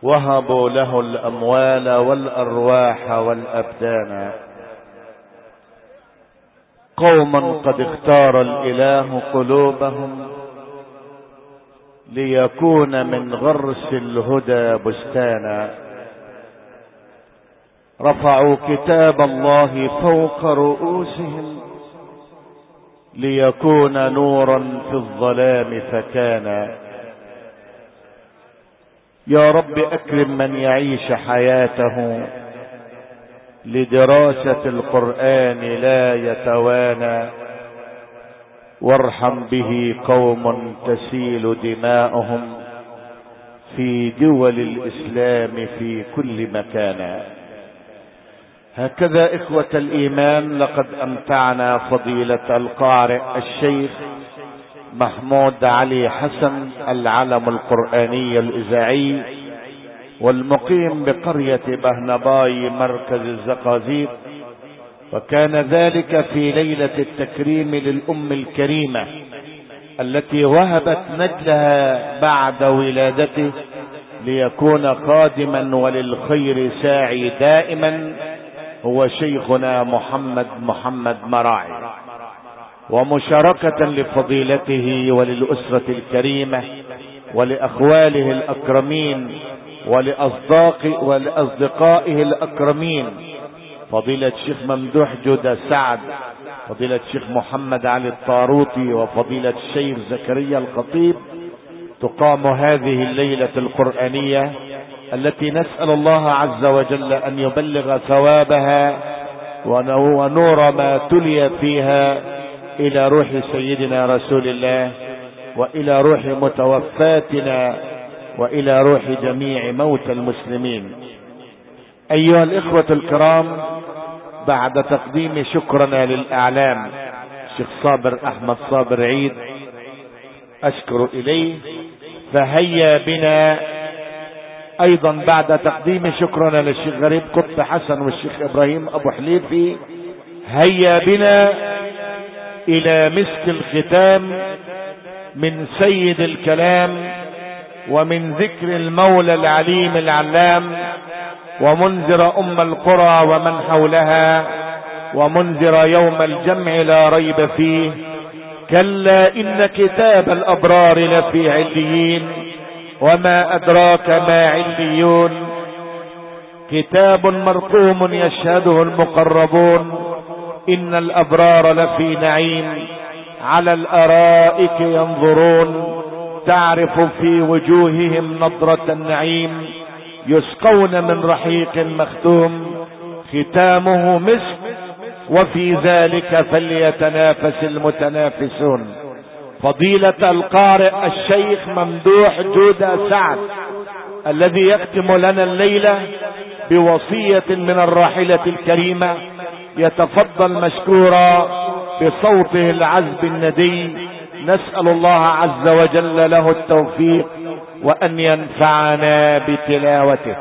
وهبوا له الأموال والأرواح والأبدان. قوما قد اختار الإله قلوبهم ليكون من غرس الهدى بستانا. رفعوا كتاب الله فوق رؤوسهم ليكون نورا في الظلام فكان. يا رب اكرم من يعيش حياته لدراسة القرآن لا يتوانى، وارحم به قوم تسيل دماؤهم في دول الإسلام في كل مكان. هكذا إخوة الإيمان لقد أمتعنا فضيلة القارئ الشيخ محمود علي حسن العلم القرآني الإذاعي والمقيم بقرية بهنباي مركز الزقازيق، وكان ذلك في ليلة التكريم للأم الكريمة التي وهبت نجلها بعد ولادته ليكون خادما وللخير ساعي دائما، هو شيخنا محمد مراعي. ومشاركة لفضيلته وللأسرة الكريمة ولأخواله الأكرمين ولأصدقائه الأكرمين، فضيلة الشيخ ممدوح جودة سعد، فضيلة الشيخ محمد علي الطاروطي، وفضيلة الشيخ زكريا الخطيب، تقام هذه الليلة القرآنية التي نسأل الله عز وجل أن يبلغ ثوابها ونور ما تلي فيها إلى روح سيدنا رسول الله، وإلى روح متوفاتنا، وإلى روح جميع موتى المسلمين. أيها الإخوة الكرام، بعد تقديم شكرنا للأعلام الشيخ صابر أحمد صابر عيد أشكر إليه، فهيا بنا أيضا بعد تقديم شكرنا للشيخ غريب قط حسن والشيخ إبراهيم أبو حليفي، هيا بنا إلى مسك الختام من سيد الكلام ومن ذكر المولى العليم العلام ومنذر القرى ومن حولها ومنذر يوم الجمع لا ريب فيه. كلا إن كتاب الأبرار لفي عليين وما أدراك ما عليون، كتاب مرقوم يشهده المقربون، إن الأبرار لفي نعيم على الأرائك ينظرون، تعرف في وجوههم نضرة النعيم، يسقون من رحيق مختوم ختامه مسك، وفي ذلك فليتنافس المتنافسون. فضيلة القارئ الشيخ ممدوح جودة سعد الذي يختم لنا الليلة بوصية من الراحلة الكريمة، يتفضل مشكورا بصوته العذب الندي. نسأل الله عز وجل له التوفيق وأن ينفعنا بتلاوته.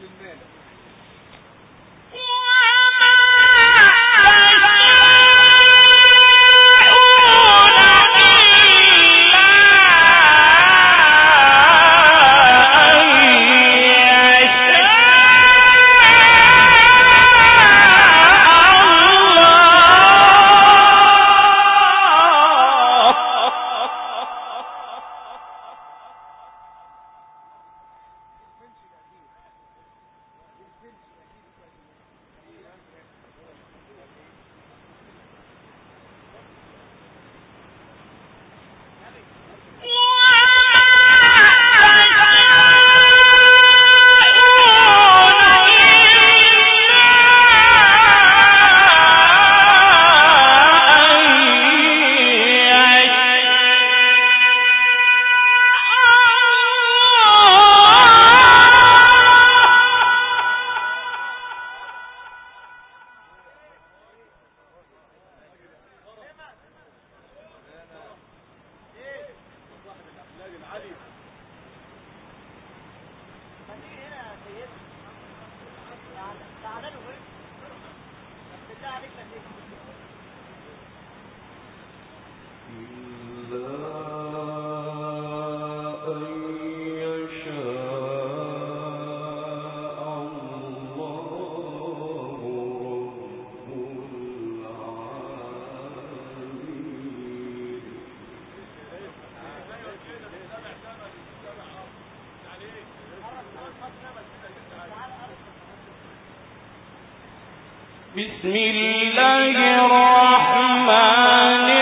بسم الله الرحمن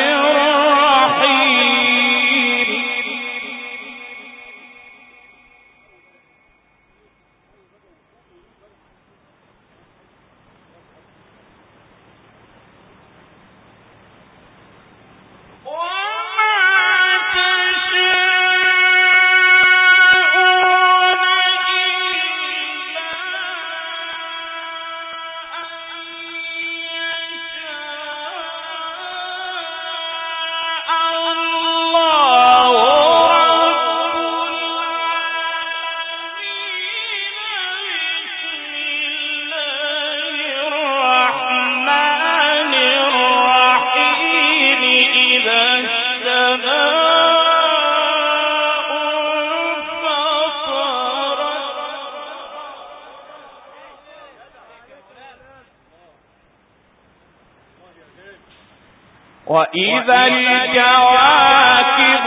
الرحيم. وإذا الكواكب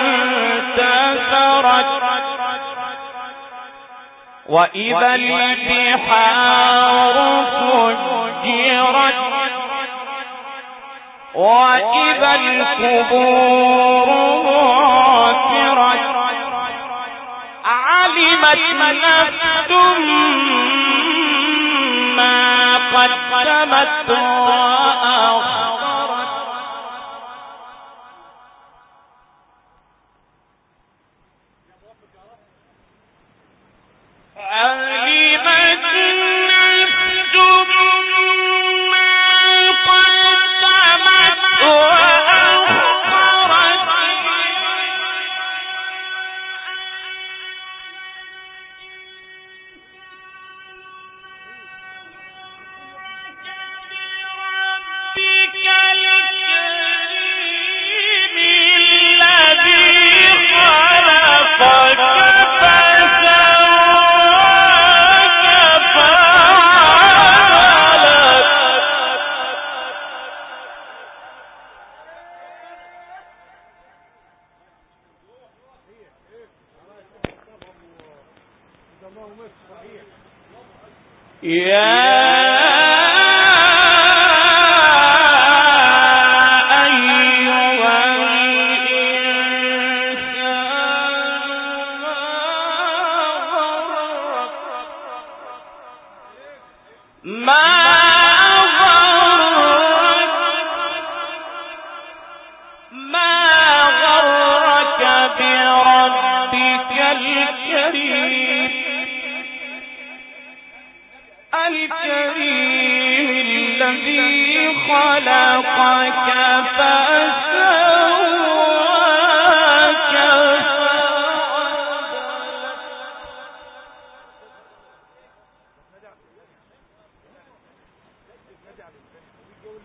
انتثرت وإذا البحار فجرت وإذا القبور بعثرت علمت نفس ما قدمت وأخرت.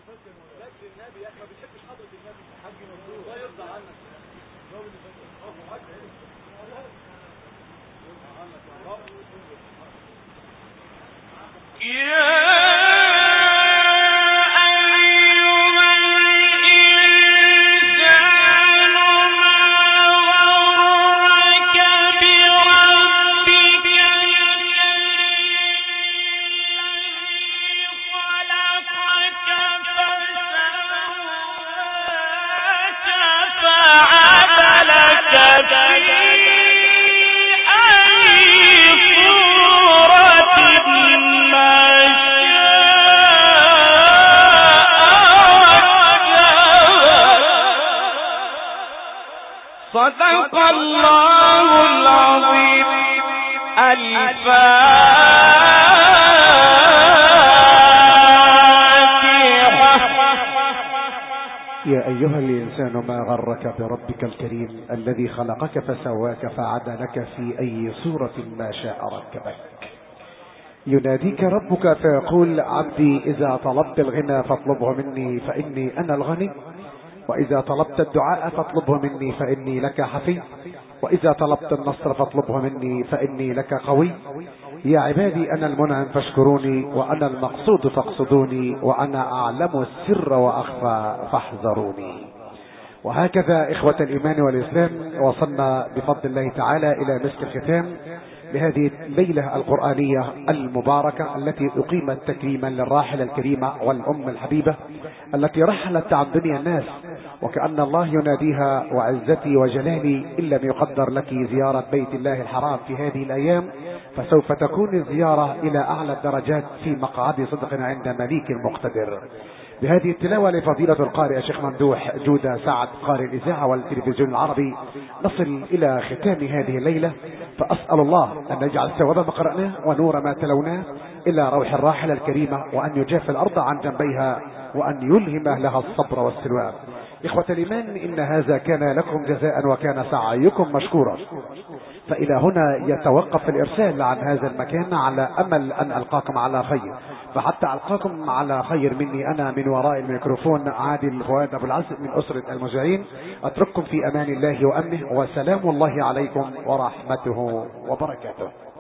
صدق الله العظيم. الفاتحة. يا أيها الإنسان ما غرك بربك الكريم الذي خلقك فسواك فعدلك في أي صورة ما شاء ركبك. يناديك ربك فيقول عبدي إذا طلبت الغنى فاطلبه مني فإني أنا الغني، وإذا طلبت الدعاء فاطلبه مني فإني لك حفي، وإذا طلبت النصر فاطلبه مني فإني لك قوي. يا عبادي أنا المنعم فاشكروني، وأنا المقصود فاقصدوني، وأنا أعلم السر وأخفى فاحذروني. وهكذا إخوة الإيمان والإسلام وصلنا بفضل الله تعالى إلى مسك الختام لهذه الليلة القرآنية المباركة التي أقيمت تكريما للراحلة الكريمة والأم الحبيبة التي رحلت عن دنيا الناس، وكأن الله يناديها وعزتي وجلالي إن لم يقدر لك زيارة بيت الله الحرام في هذه الأيام فسوف تكون الزيارة إلى أعلى الدرجات في مقعد صدق عند مليك مقتدر. بهذه التلاوة لفضيلة القارئ الشيخ ممدوح جودة سعد قارئ الإذاعة والتلفزيون العربي نصل إلى ختام هذه الليلة، فأسأل الله أن يجعل ثواب ما قرأناه ونور ما تلوناه إلى روح الراحلة الكريمة، وأن يجاف الأرض عن جنبيها، وأن يلهم لها الصبر والسلوان. إخوة الإيمان إن هذا كان لكم جزاء وكان سعيكم مشكورا. فإلى هنا يتوقف الإرسال عن هذا المكان على أمل أن ألقاكم على خير، فحتى ألقاكم على خير مني أنا من وراء الميكروفون عادل فؤاد أبو العز من أسرة المذيعين، أترككم في أمان الله وأمنه، وسلام الله عليكم ورحمته وبركاته.